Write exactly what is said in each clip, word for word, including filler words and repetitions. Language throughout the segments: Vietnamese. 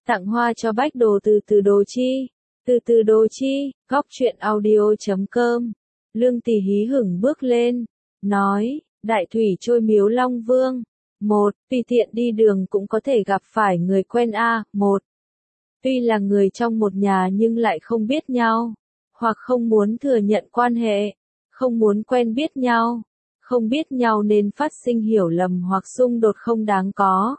Tặng hoa cho Bách Đồ từ từ Đồ Chi. Từ từ Đồ Chi, góc truyện audio chấm com. Lương Tỷ hí hửng bước lên, nói, đại thủy trôi miếu Long Vương. Một, tùy tiện đi đường cũng có thể gặp phải người quen a. Một, tuy là người trong một nhà nhưng lại không biết nhau, hoặc không muốn thừa nhận quan hệ, không muốn quen biết nhau, không biết nhau nên phát sinh hiểu lầm hoặc xung đột không đáng có.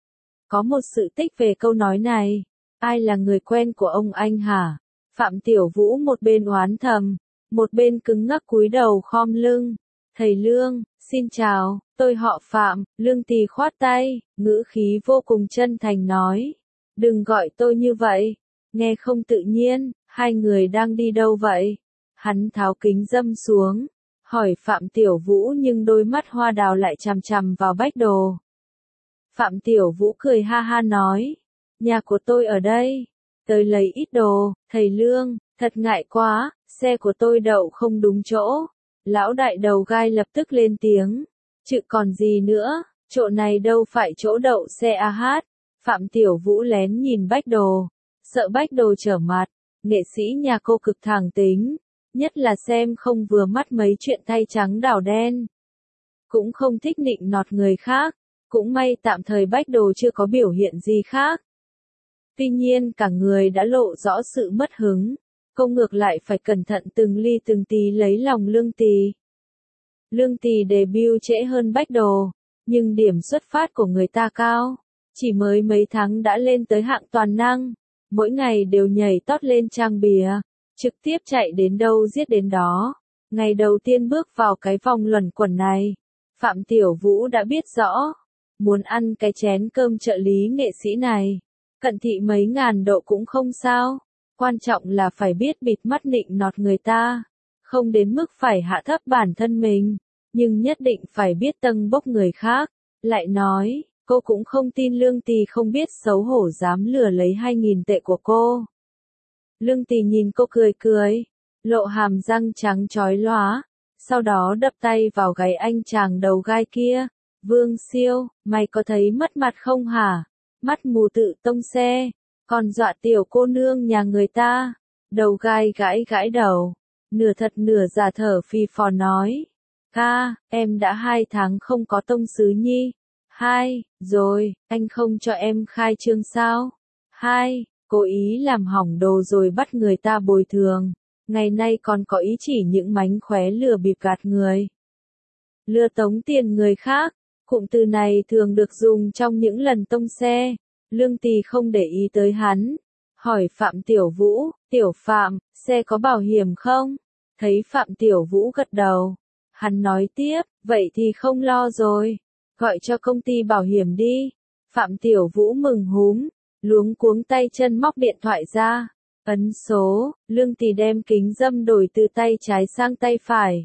Có một sự tích về câu nói này. Ai là người quen của ông anh hả? Phạm Tiểu Vũ một bên oán thầm, một bên cứng ngắc cúi đầu khom lưng. Thầy Lương, xin chào, tôi họ Phạm. Lương Tì khoát tay, ngữ khí vô cùng chân thành nói. Đừng gọi tôi như vậy, nghe không tự nhiên. Hai người đang đi đâu vậy? Hắn tháo kính dâm xuống, hỏi Phạm Tiểu Vũ nhưng đôi mắt hoa đào lại chằm chằm vào Bách Đồ. Phạm Tiểu Vũ cười ha ha nói, nhà của tôi ở đây, tới lấy ít đồ. Thầy Lương, thật ngại quá, xe của tôi đậu không đúng chỗ. Lão đại đầu gai lập tức lên tiếng, chứ còn gì nữa, chỗ này đâu phải chỗ đậu xe a hát. Phạm Tiểu Vũ lén nhìn Bách Đồ, sợ Bách Đồ trở mặt. Nghệ sĩ nhà cô cực thẳng tính, nhất là xem không vừa mắt mấy chuyện thay trắng đảo đen. Cũng không thích nịnh nọt người khác, cũng may tạm thời Bách Đồ chưa có biểu hiện gì khác. Tuy nhiên cả người đã lộ rõ sự mất hứng, cô ngược lại phải cẩn thận từng ly từng tí lấy lòng Lương Tì. Lương Tì debut trễ hơn Bách Đồ, nhưng điểm xuất phát của người ta cao, chỉ mới mấy tháng đã lên tới hạng toàn năng. Mỗi ngày đều nhảy tót lên trang bìa, trực tiếp chạy đến đâu giết đến đó. Ngày đầu tiên bước vào cái vòng luẩn quẩn này, Phạm Tiểu Vũ đã biết rõ, muốn ăn cái chén cơm trợ lý nghệ sĩ này, cận thị mấy ngàn độ cũng không sao, quan trọng là phải biết bịt mắt nịnh nọt người ta, không đến mức phải hạ thấp bản thân mình, nhưng nhất định phải biết tâng bốc người khác. Lại nói, cô cũng không tin Lương Tì không biết xấu hổ dám lừa lấy hai nghìn tệ của cô. Lương Tì nhìn cô cười cười, lộ hàm răng trắng chói lóa, sau đó đập tay vào gáy anh chàng đầu gai kia. Vương Siêu, mày có thấy mất mặt không hả? Mắt mù tự tông xe, còn dọa tiểu cô nương nhà người ta. Đầu gai gãi gãi đầu, nửa thật nửa giả thở phì phò nói. Ca, em đã hai tháng không có tông sứ nhi. Hai, rồi, anh không cho em khai trương sao? Hai, cố ý làm hỏng đồ rồi bắt người ta bồi thường. Ngày nay còn có ý chỉ những mánh khóe lừa bịp gạt người. Lừa tống tiền người khác, cụm từ này thường được dùng trong những lần tông xe. Lương Tì không để ý tới hắn, hỏi Phạm Tiểu Vũ, Tiểu Phạm, xe có bảo hiểm không? Thấy Phạm Tiểu Vũ gật đầu, hắn nói tiếp, vậy thì không lo rồi. Gọi cho công ty bảo hiểm đi. Phạm Tiểu Vũ mừng húm, luống cuống tay chân móc điện thoại ra, ấn số. Lương Tì đem kính dâm đổi từ tay trái sang tay phải,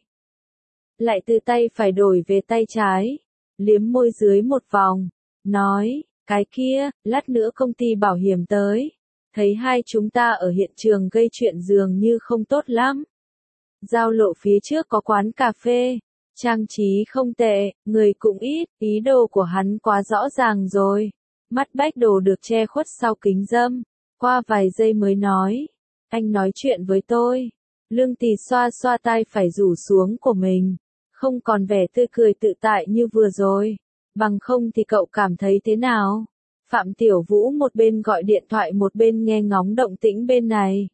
lại từ tay phải đổi về tay trái, liếm môi dưới một vòng, nói, cái kia, lát nữa công ty bảo hiểm tới, thấy hai chúng ta ở hiện trường gây chuyện dường như không tốt lắm. Giao lộ phía trước có quán cà phê, trang trí không tệ, người cũng ít, ý đồ của hắn quá rõ ràng rồi. Mắt Bách Đồ được che khuất sau kính dâm, qua vài giây mới nói, anh nói chuyện với tôi. Lương Tì xoa xoa tay phải rủ xuống của mình, không còn vẻ tươi cười tự tại như vừa rồi, bằng không thì cậu cảm thấy thế nào? Phạm Tiểu Vũ một bên gọi điện thoại một bên nghe ngóng động tĩnh bên này.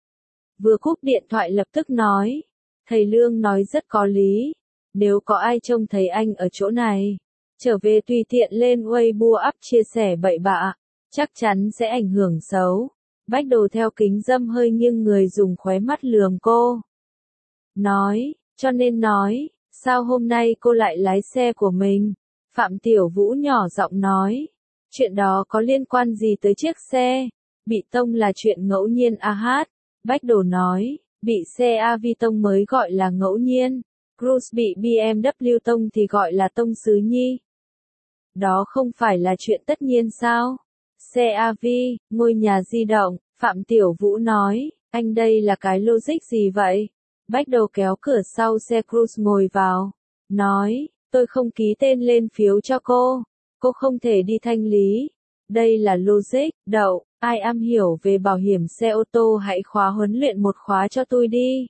Vừa cúp điện thoại lập tức nói, thầy Lương nói rất có lý. Nếu có ai trông thấy anh ở chỗ này, trở về tùy tiện lên Weibo up chia sẻ bậy bạ, chắc chắn sẽ ảnh hưởng xấu. Bách Đồ theo kính dâm hơi nghiêng người dùng khóe mắt lườm cô. Nói, cho nên nói, sao hôm nay cô lại lái xe của mình? Phạm Tiểu Vũ nhỏ giọng nói, chuyện đó có liên quan gì tới chiếc xe? Bị tông là chuyện ngẫu nhiên a hát. Bách Đồ nói, bị xe a vê tông mới gọi là ngẫu nhiên. Cruise bị bê em vê tông thì gọi là tông sứ nhi. Đó không phải là chuyện tất nhiên sao? Xe a vê, ngôi nhà di động, Phạm Tiểu Vũ nói, anh đây là cái logic gì vậy? Bách Đồ kéo cửa sau xe Cruise ngồi vào, nói, tôi không ký tên lên phiếu cho cô, cô không thể đi thanh lý. Đây là logic, đậu, ai am hiểu về bảo hiểm xe ô tô hãy khóa huấn luyện một khóa cho tôi đi.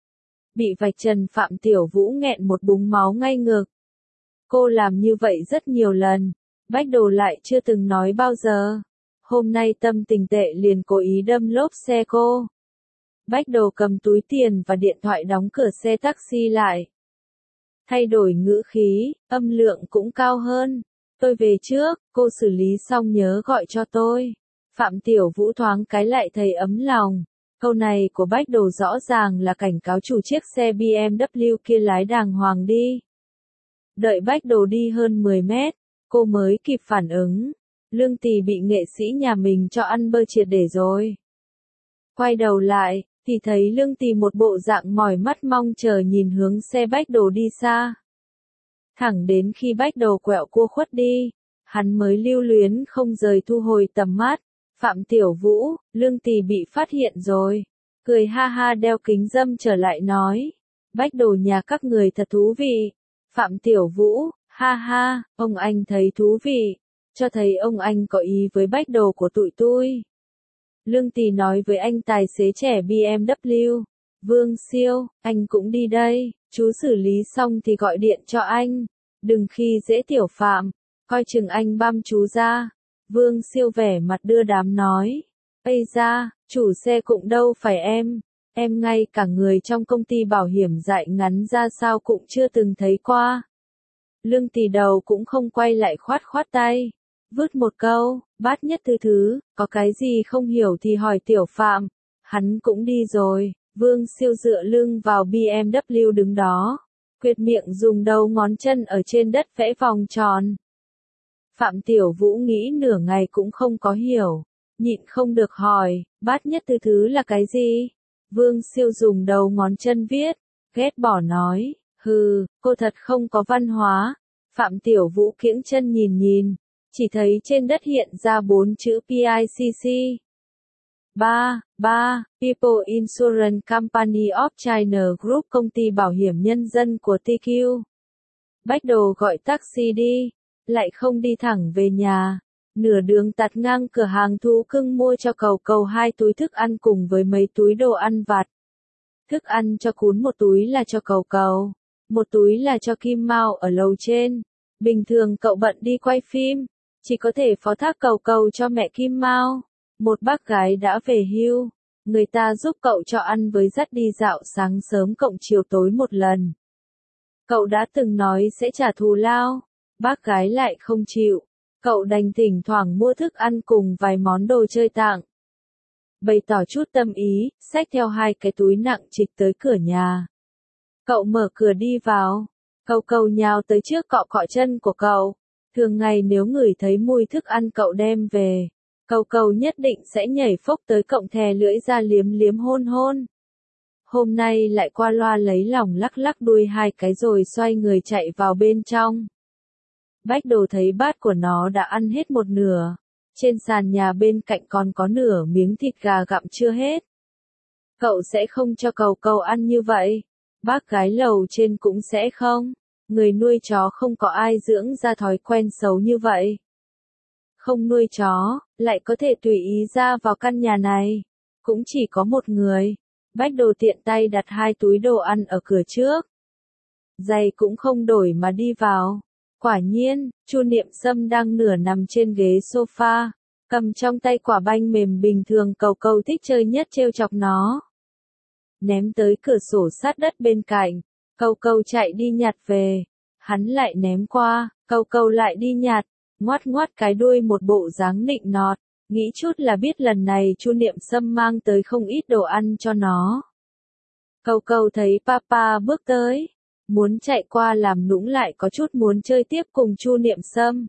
Bị vạch trần Phạm Tiểu Vũ nghẹn một búng máu ngay ngực. Cô làm như vậy rất nhiều lần, Bách Đồ lại chưa từng nói bao giờ. Hôm nay tâm tình tệ liền cố ý đâm lốp xe cô. Bách Đồ cầm túi tiền và điện thoại đóng cửa xe taxi lại. Thay đổi ngữ khí, âm lượng cũng cao hơn. Tôi về trước, cô xử lý xong nhớ gọi cho tôi. Phạm Tiểu Vũ thoáng cái lại thấy ấm lòng. Câu này của Bách Đồ rõ ràng là cảnh cáo chủ chiếc xe bê em vê kia lái đàng hoàng đi. Đợi Bách Đồ đi hơn mười mét, cô mới kịp phản ứng. Lương Tì bị nghệ sĩ nhà mình cho ăn bơ triệt để rồi. Quay đầu lại, thì thấy Lương Tì một bộ dạng mỏi mắt mong chờ nhìn hướng xe Bách Đồ đi xa. Thẳng đến khi Bách Đồ quẹo cua khuất đi, hắn mới lưu luyến không rời thu hồi tầm mắt. Phạm Tiểu Vũ, Lương Tì bị phát hiện rồi. Cười ha ha đeo kính râm trở lại nói. Bách Đồ nhà các người thật thú vị. Phạm Tiểu Vũ, ha ha, ông anh thấy thú vị. Cho thấy ông anh có ý với Bách Đồ của tụi tôi. Lương Tì nói với anh tài xế trẻ bê em vê. Vương Siêu, anh cũng đi đây, chú xử lý xong thì gọi điện cho anh. Đừng khi dễ Tiểu Phạm, coi chừng anh băm chú ra. Vương Siêu vẻ mặt đưa đám nói. Ây da, chủ xe cũng đâu phải em. Em ngay cả người trong công ty bảo hiểm dại ngắn ra sao cũng chưa từng thấy qua. Lương Tì đầu cũng không quay lại khoát khoát tay. Vứt một câu, bát nhất thứ thứ, có cái gì không hiểu thì hỏi Tiểu Phạm. Hắn cũng đi rồi. Vương Siêu dựa lưng vào bê em vê đứng đó. Quyệt miệng dùng đầu ngón chân ở trên đất vẽ vòng tròn. Phạm Tiểu Vũ nghĩ nửa ngày cũng không có hiểu. Nhịn không được hỏi, bát nhất thứ thứ là cái gì? Vương Siêu dùng đầu ngón chân viết. Ghét bỏ nói, hừ, cô thật không có văn hóa. Phạm Tiểu Vũ kiễng chân nhìn nhìn. Chỉ thấy trên đất hiện ra bốn chữ pê i xê xê. ba. ba. People Insurance Company of China Group công ty bảo hiểm nhân dân của tê quy. Bách Đồ gọi taxi đi, lại không đi thẳng về nhà. Nửa đường tạt ngang cửa hàng thú cưng mua cho Cầu Cầu hai túi thức ăn cùng với mấy túi đồ ăn vặt. Thức ăn cho Cún một túi là cho Cầu Cầu, một túi là cho Kim Mao ở lầu trên. Bình thường cậu bận đi quay phim, chỉ có thể phó thác Cầu Cầu cho mẹ Kim Mao. Một bác gái đã về hưu, người ta giúp cậu cho ăn với dắt đi dạo sáng sớm cộng chiều tối một lần. Cậu đã từng nói sẽ trả thù lao, bác gái lại không chịu, cậu đành thỉnh thoảng mua thức ăn cùng vài món đồ chơi tặng. Bày tỏ chút tâm ý, xách theo hai cái túi nặng trịch tới cửa nhà. Cậu mở cửa đi vào, Cầu Cầu nhào tới trước cọ cọ chân của cậu. Thường ngày nếu người thấy mùi thức ăn cậu đem về, Cầu Cầu nhất định sẽ nhảy phốc tới cọng thè lưỡi ra liếm liếm hôn hôn. Hôm nay lại qua loa lấy lòng lắc lắc đuôi hai cái rồi xoay người chạy vào bên trong. Bách Đồ thấy bát của nó đã ăn hết một nửa. Trên sàn nhà bên cạnh còn có nửa miếng thịt gà gặm chưa hết. Cậu sẽ không cho Cầu Cầu ăn như vậy. Bác gái lầu trên cũng sẽ không. Người nuôi chó không có ai dưỡng ra thói quen xấu như vậy. Không nuôi chó, lại có thể tùy ý ra vào căn nhà này. Cũng chỉ có một người. Bách Đồ tiện tay đặt hai túi đồ ăn ở cửa trước. Giày cũng không đổi mà đi vào. Quả nhiên, Chu Niệm Sâm đang nửa nằm trên ghế sofa, cầm trong tay quả banh mềm bình thường Cầu Cầu thích chơi nhất trêu chọc nó. Ném tới cửa sổ sát đất bên cạnh, Cầu Cầu chạy đi nhặt về. Hắn lại ném qua, Cầu Cầu lại đi nhặt, ngoắt ngoắt cái đuôi một bộ dáng nịnh nọt, nghĩ chút là biết lần này Chu Niệm Sâm mang tới không ít đồ ăn cho nó. Cầu Cầu thấy Papa bước tới, muốn chạy qua làm nũng lại có chút muốn chơi tiếp cùng Chu Niệm Sâm.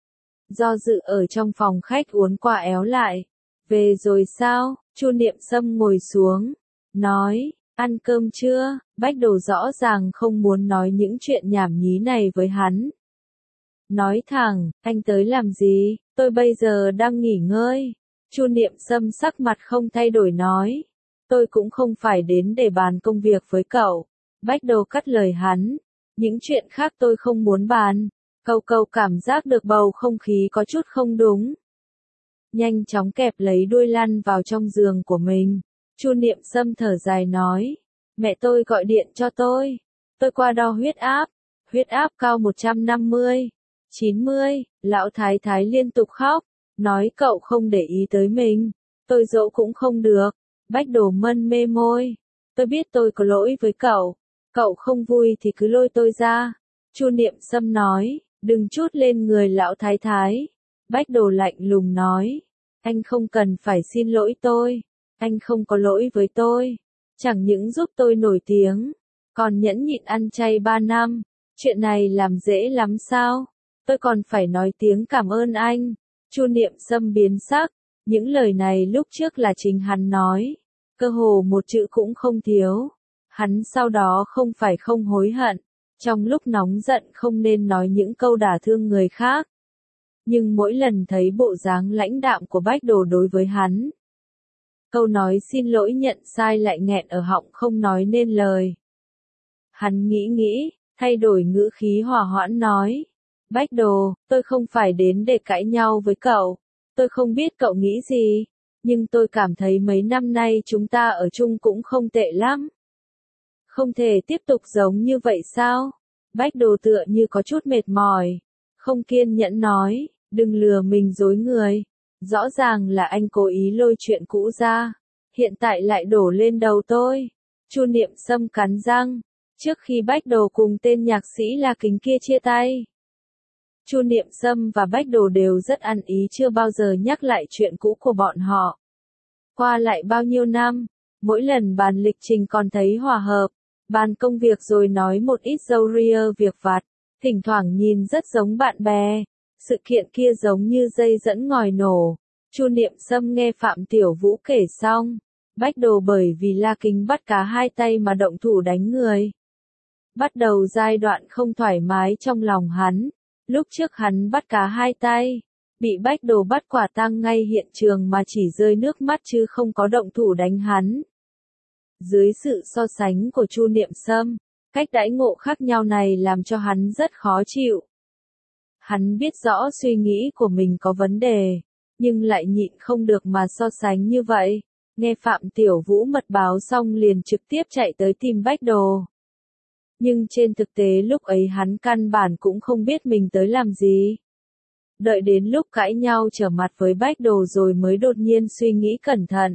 Do dự ở trong phòng khách uốn qua éo lại. Về rồi sao? Chu Niệm Sâm ngồi xuống, nói, ăn cơm chưa? Bách Đồ rõ ràng không muốn nói những chuyện nhảm nhí này với hắn. Nói thẳng, anh tới làm gì? Tôi bây giờ đang nghỉ ngơi. Chu Niệm Sâm sắc mặt không thay đổi nói. Tôi cũng không phải đến để bàn công việc với cậu. Bách Đồ cắt lời hắn. Những chuyện khác tôi không muốn bàn. Cầu Cầu cảm giác được bầu không khí có chút không đúng. nhanh chóng kẹp lấy đuôi lăn vào trong giường của mình. Chu Niệm Sâm thở dài nói, mẹ tôi gọi điện cho tôi, tôi qua đo huyết áp, huyết áp cao một trăm năm mươi, chín mươi, lão thái thái liên tục khóc, nói cậu không để ý tới mình, tôi dỗ cũng không được. Bách Đồ mân mê môi, tôi biết tôi có lỗi với cậu, cậu không vui thì cứ lôi tôi ra. Chu Niệm Sâm nói, đừng trút lên người lão thái thái. Bách Đồ lạnh lùng nói, anh không cần phải xin lỗi tôi, anh không có lỗi với tôi, chẳng những giúp tôi nổi tiếng, còn nhẫn nhịn ăn chay ba năm, chuyện này làm dễ lắm sao, tôi còn phải nói tiếng cảm ơn anh. Chu Niệm Sâm biến sắc, những lời này lúc trước là chính hắn nói, cơ hồ một chữ cũng không thiếu, hắn sau đó không phải không hối hận, trong lúc nóng giận không nên nói những câu đả thương người khác. Nhưng mỗi lần thấy bộ dáng lãnh đạm của Bách Đồ đối với hắn, câu nói xin lỗi nhận sai lại nghẹn ở họng không nói nên lời. Hắn nghĩ nghĩ, thay đổi ngữ khí hòa hoãn nói, Bách Đồ, tôi không phải đến để cãi nhau với cậu, tôi không biết cậu nghĩ gì, nhưng tôi cảm thấy mấy năm nay chúng ta ở chung cũng không tệ lắm. Không thể tiếp tục giống như vậy sao? Bách Đồ tựa như có chút mệt mỏi, không kiên nhẫn nói, đừng lừa mình dối người, rõ ràng là anh cố ý lôi chuyện cũ ra, hiện tại lại đổ lên đầu tôi. Chu Niệm Sâm cắn răng, trước khi Bách Đồ cùng tên nhạc sĩ La Kính kia chia tay, Chu Niệm Sâm và Bách Đồ đều rất ăn ý chưa bao giờ nhắc lại chuyện cũ của bọn họ. Qua lại bao nhiêu năm, mỗi lần bàn lịch trình còn thấy hòa hợp, bàn công việc rồi nói một ít râu ria việc vặt, thỉnh thoảng nhìn rất giống bạn bè. Sự kiện kia giống như dây dẫn ngòi nổ. Chu Niệm Sâm nghe Phạm Tiểu Vũ kể xong, Bách Đồ bởi vì La Kính bắt cá hai tay mà động thủ đánh người. Bắt đầu giai đoạn không thoải mái trong lòng hắn, lúc trước hắn bắt cá hai tay, bị Bách Đồ bắt quả tang ngay hiện trường mà chỉ rơi nước mắt chứ không có động thủ đánh hắn. Dưới sự so sánh của Chu Niệm Sâm, cách đãi ngộ khác nhau này làm cho hắn rất khó chịu. Hắn biết rõ suy nghĩ của mình có vấn đề, nhưng lại nhịn không được mà so sánh như vậy. Nghe Phạm Tiểu Vũ mật báo xong liền trực tiếp chạy tới tìm Bách Đồ. Nhưng trên thực tế lúc ấy hắn căn bản cũng không biết mình tới làm gì. Đợi đến lúc cãi nhau trở mặt với Bách Đồ rồi mới đột nhiên suy nghĩ cẩn thận.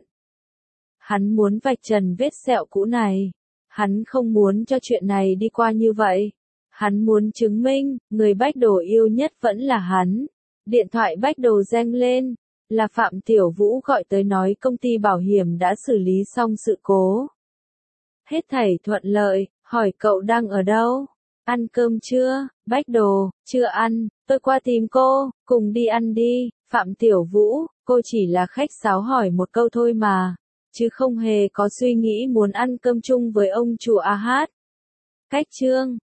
Hắn muốn vạch trần vết sẹo cũ này. Hắn không muốn cho chuyện này đi qua như vậy. Hắn muốn chứng minh, người Bách Đồ yêu nhất vẫn là hắn. Điện thoại Bách Đồ reng lên, là Phạm Tiểu Vũ gọi tới nói công ty bảo hiểm đã xử lý xong sự cố. Hết thảy thuận lợi, hỏi cậu đang ở đâu? Ăn cơm chưa? Bách Đồ, chưa ăn, tôi qua tìm cô, cùng đi ăn đi. Phạm Tiểu Vũ, cô chỉ là khách sáo hỏi một câu thôi mà, chứ không hề có suy nghĩ muốn ăn cơm chung với ông chủ A Hát. Cách chương